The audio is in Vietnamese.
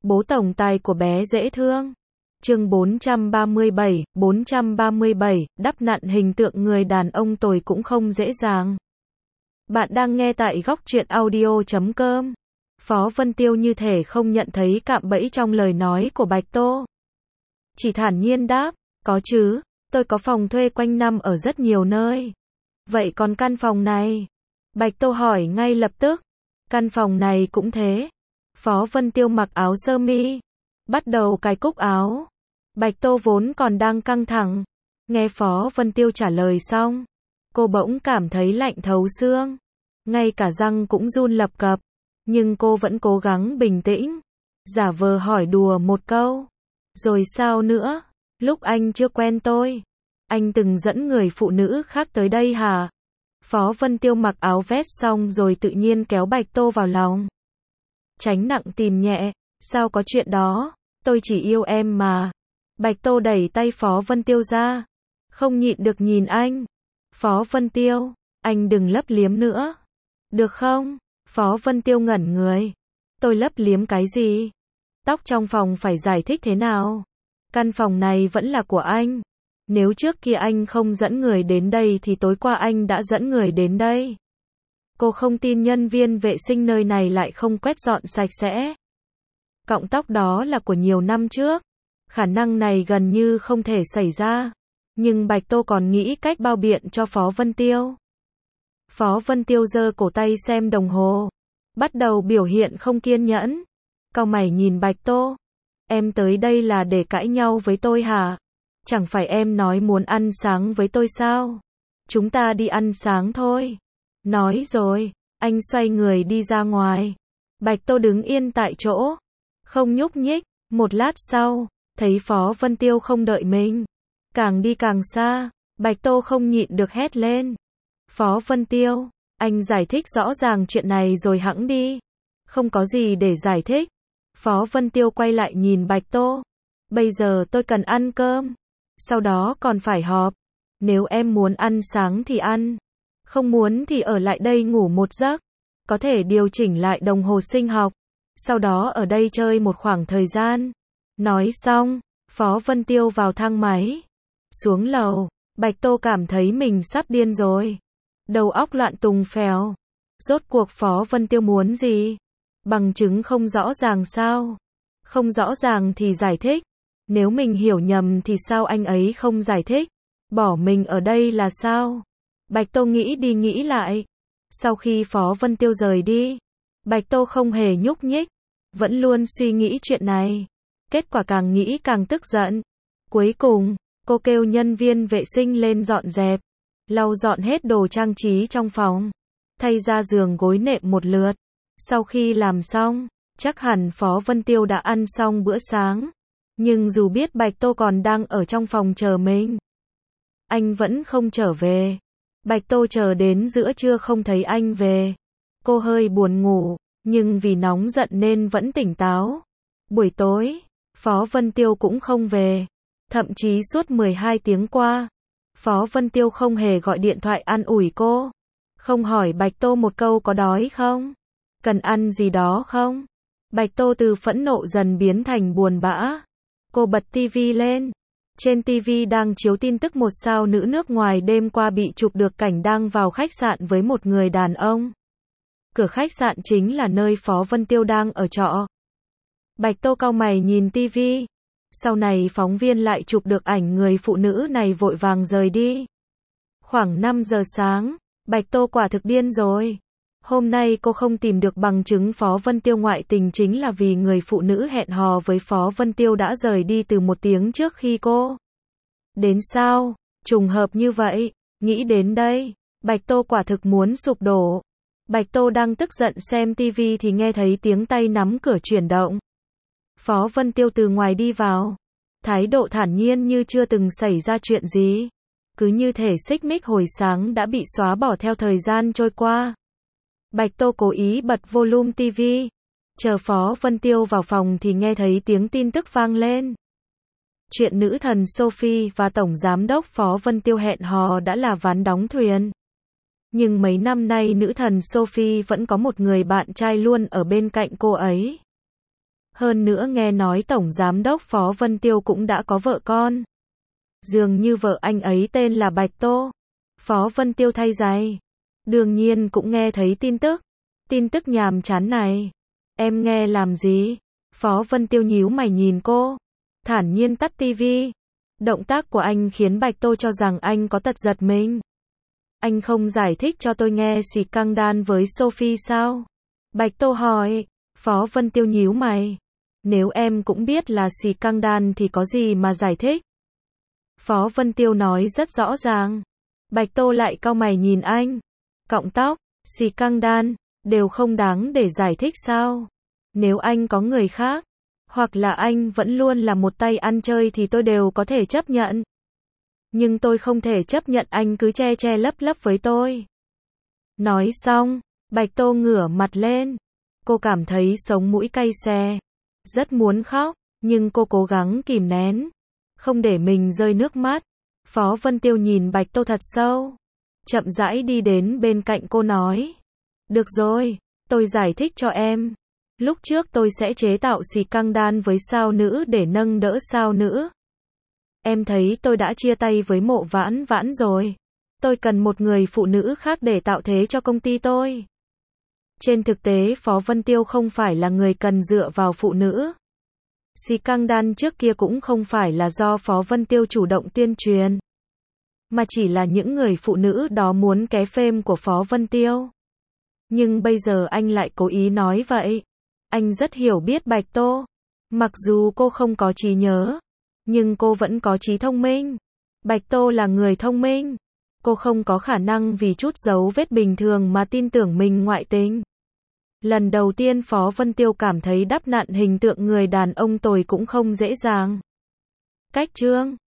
Bố tổng tài của bé dễ thương. Chương 437, đắp nặn hình tượng người đàn ông tồi cũng không dễ dàng. Bạn đang nghe tại góc truyện audio.com. Phó Vân Tiêu như thể không nhận thấy cạm bẫy trong lời nói của Bạch Tô. Chỉ thản nhiên đáp, có chứ, tôi có phòng thuê quanh năm ở rất nhiều nơi. Vậy còn căn phòng này? Bạch Tô hỏi ngay lập tức. Căn phòng này cũng thế. Phó Vân Tiêu mặc áo sơ mi, bắt đầu cài cúc áo. Bạch Tô vốn còn đang căng thẳng, nghe Phó Vân Tiêu trả lời xong, cô bỗng cảm thấy lạnh thấu xương, ngay cả răng cũng run lập cập, nhưng cô vẫn cố gắng bình tĩnh, giả vờ hỏi đùa một câu. Rồi sao nữa? Lúc anh chưa quen tôi, anh từng dẫn người phụ nữ khác tới đây hả? Phó Vân Tiêu mặc áo vest xong rồi tự nhiên kéo Bạch Tô vào lòng. Tránh nặng tìm nhẹ, sao có chuyện đó, tôi chỉ yêu em mà. Bạch Tô đẩy tay Phó Vân Tiêu ra, không nhịn được nhìn anh. Phó Vân Tiêu, anh đừng lấp liếm nữa, được không? Phó Vân Tiêu ngẩn người. Tôi lấp liếm cái gì? Tóc trong phòng phải giải thích thế nào? Căn phòng này vẫn là của anh. Nếu trước kia anh không dẫn người đến đây thì tối qua anh đã dẫn người đến đây. Cô không tin nhân viên vệ sinh nơi này lại không quét dọn sạch sẽ. Cọng tóc đó là của nhiều năm trước. Khả năng này gần như không thể xảy ra. Nhưng Bạch Tô còn nghĩ cách bao biện cho Phó Vân Tiêu. Phó Vân Tiêu giơ cổ tay xem đồng hồ, bắt đầu biểu hiện không kiên nhẫn. Cau mày nhìn Bạch Tô. Em tới đây là để cãi nhau với tôi hả? Chẳng phải em nói muốn ăn sáng với tôi sao? Chúng ta đi ăn sáng thôi. Nói rồi, anh xoay người đi ra ngoài. Bạch Tô đứng yên tại chỗ, không nhúc nhích. Một lát sau, thấy Phó Vân Tiêu không đợi mình, càng đi càng xa, Bạch Tô không nhịn được hét lên. Phó Vân Tiêu, anh giải thích rõ ràng chuyện này rồi hẵng đi. Không có gì để giải thích. Phó Vân Tiêu quay lại nhìn Bạch Tô. Bây giờ tôi cần ăn cơm, sau đó còn phải họp. Nếu em muốn ăn sáng thì ăn, không muốn thì ở lại đây ngủ một giấc. Có thể điều chỉnh lại đồng hồ sinh học, sau đó ở đây chơi một khoảng thời gian. Nói xong, Phó Vân Tiêu vào thang máy. Xuống lầu, Bạch Tô cảm thấy mình sắp điên rồi. Đầu óc loạn tùng phèo. Rốt cuộc Phó Vân Tiêu muốn gì? Bằng chứng không rõ ràng sao? Không rõ ràng thì giải thích. Nếu mình hiểu nhầm thì sao anh ấy không giải thích? Bỏ mình ở đây là sao? Bạch Tô nghĩ đi nghĩ lại. Sau khi Phó Vân Tiêu rời đi, Bạch Tô không hề nhúc nhích, vẫn luôn suy nghĩ chuyện này. Kết quả càng nghĩ càng tức giận. Cuối cùng, cô kêu nhân viên vệ sinh lên dọn dẹp, lau dọn hết đồ trang trí trong phòng, thay ra giường gối nệm một lượt. Sau khi làm xong, chắc hẳn Phó Vân Tiêu đã ăn xong bữa sáng. Nhưng dù biết Bạch Tô còn đang ở trong phòng chờ mình, anh vẫn không trở về. Bạch Tô chờ đến giữa trưa không thấy anh về. Cô hơi buồn ngủ, nhưng vì nóng giận nên vẫn tỉnh táo. Buổi tối, Phó Vân Tiêu cũng không về. Thậm chí suốt 12 tiếng qua, Phó Vân Tiêu không hề gọi điện thoại an ủi cô. Không hỏi Bạch Tô một câu có đói không? Cần ăn gì đó không? Bạch Tô từ phẫn nộ dần biến thành buồn bã. Cô bật tivi lên. Trên tivi đang chiếu tin tức một sao nữ nước ngoài đêm qua bị chụp được cảnh đang vào khách sạn với một người đàn ông. Cửa khách sạn chính là nơi Phó Vân Tiêu đang ở trọ. Bạch Tô cau mày nhìn tivi. Sau này phóng viên lại chụp được ảnh người phụ nữ này vội vàng rời đi. Khoảng 5 giờ sáng, Bạch Tô quả thực điên rồi. Hôm nay cô không tìm được bằng chứng Phó Vân Tiêu ngoại tình chính là vì người phụ nữ hẹn hò với Phó Vân Tiêu đã rời đi từ 1 tiếng trước khi cô đến sao? Trùng hợp như vậy. Nghĩ đến đây, Bạch Tô quả thực muốn sụp đổ. Bạch Tô đang tức giận xem tivi thì nghe thấy tiếng tay nắm cửa chuyển động. Phó Vân Tiêu từ ngoài đi vào, thái độ thản nhiên như chưa từng xảy ra chuyện gì. Cứ như thể xích mích hồi sáng đã bị xóa bỏ theo thời gian trôi qua. Bạch Tô cố ý bật volume TV. Chờ Phó Vân Tiêu vào phòng thì nghe thấy tiếng tin tức vang lên. Chuyện nữ thần Sophie và Tổng Giám đốc Phó Vân Tiêu hẹn hò đã là ván đóng thuyền. Nhưng mấy năm nay nữ thần Sophie vẫn có một người bạn trai luôn ở bên cạnh cô ấy. Hơn nữa nghe nói Tổng Giám đốc Phó Vân Tiêu cũng đã có vợ con. Dường như vợ anh ấy tên là Bạch Tô. Phó Vân Tiêu thay giày. Đương nhiên cũng nghe thấy tin tức. Tin tức nhàm chán này. Em nghe làm gì? Phó Vân Tiêu nhíu mày nhìn cô. Thản nhiên tắt tivi. Động tác của anh khiến Bạch Tô cho rằng anh có tật giật mình. Anh không giải thích cho tôi nghe xì căng đan với Sophie sao? Bạch Tô hỏi. Phó Vân Tiêu nhíu mày. Nếu em cũng biết là xì căng đan thì có gì mà giải thích? Phó Vân Tiêu nói rất rõ ràng. Bạch Tô lại cau mày nhìn anh. Cọng tóc, xì căng đan, đều không đáng để giải thích sao? Nếu anh có người khác, hoặc là anh vẫn luôn là một tay ăn chơi thì tôi đều có thể chấp nhận. Nhưng tôi không thể chấp nhận anh cứ che che lấp lấp với tôi. Nói xong, Bạch Tô ngửa mặt lên. Cô cảm thấy sống mũi cay xè. Rất muốn khóc, nhưng cô cố gắng kìm nén. Không để mình rơi nước mắt. Phó Vân Tiêu nhìn Bạch Tô thật sâu. Chậm rãi đi đến bên cạnh cô nói. Được rồi, tôi giải thích cho em. Lúc trước tôi sẽ chế tạo xì căng đan với sao nữ để nâng đỡ sao nữ. Em thấy tôi đã chia tay với Mộ Vãn Vãn rồi. Tôi cần một người phụ nữ khác để tạo thế cho công ty tôi. Trên thực tế Phó Vân Tiêu không phải là người cần dựa vào phụ nữ. Xì căng đan trước kia cũng không phải là do Phó Vân Tiêu chủ động tuyên truyền. Mà chỉ là những người phụ nữ đó muốn ké phêm của Phó Vân Tiêu. Nhưng bây giờ anh lại cố ý nói vậy. Anh rất hiểu biết Bạch Tô. Mặc dù cô không có trí nhớ, nhưng cô vẫn có trí thông minh. Bạch Tô là người thông minh. Cô không có khả năng vì chút dấu vết bình thường mà tin tưởng mình ngoại tình. Lần đầu tiên Phó Vân Tiêu cảm thấy đắp nặn hình tượng người đàn ông tồi cũng không dễ dàng. Cách chương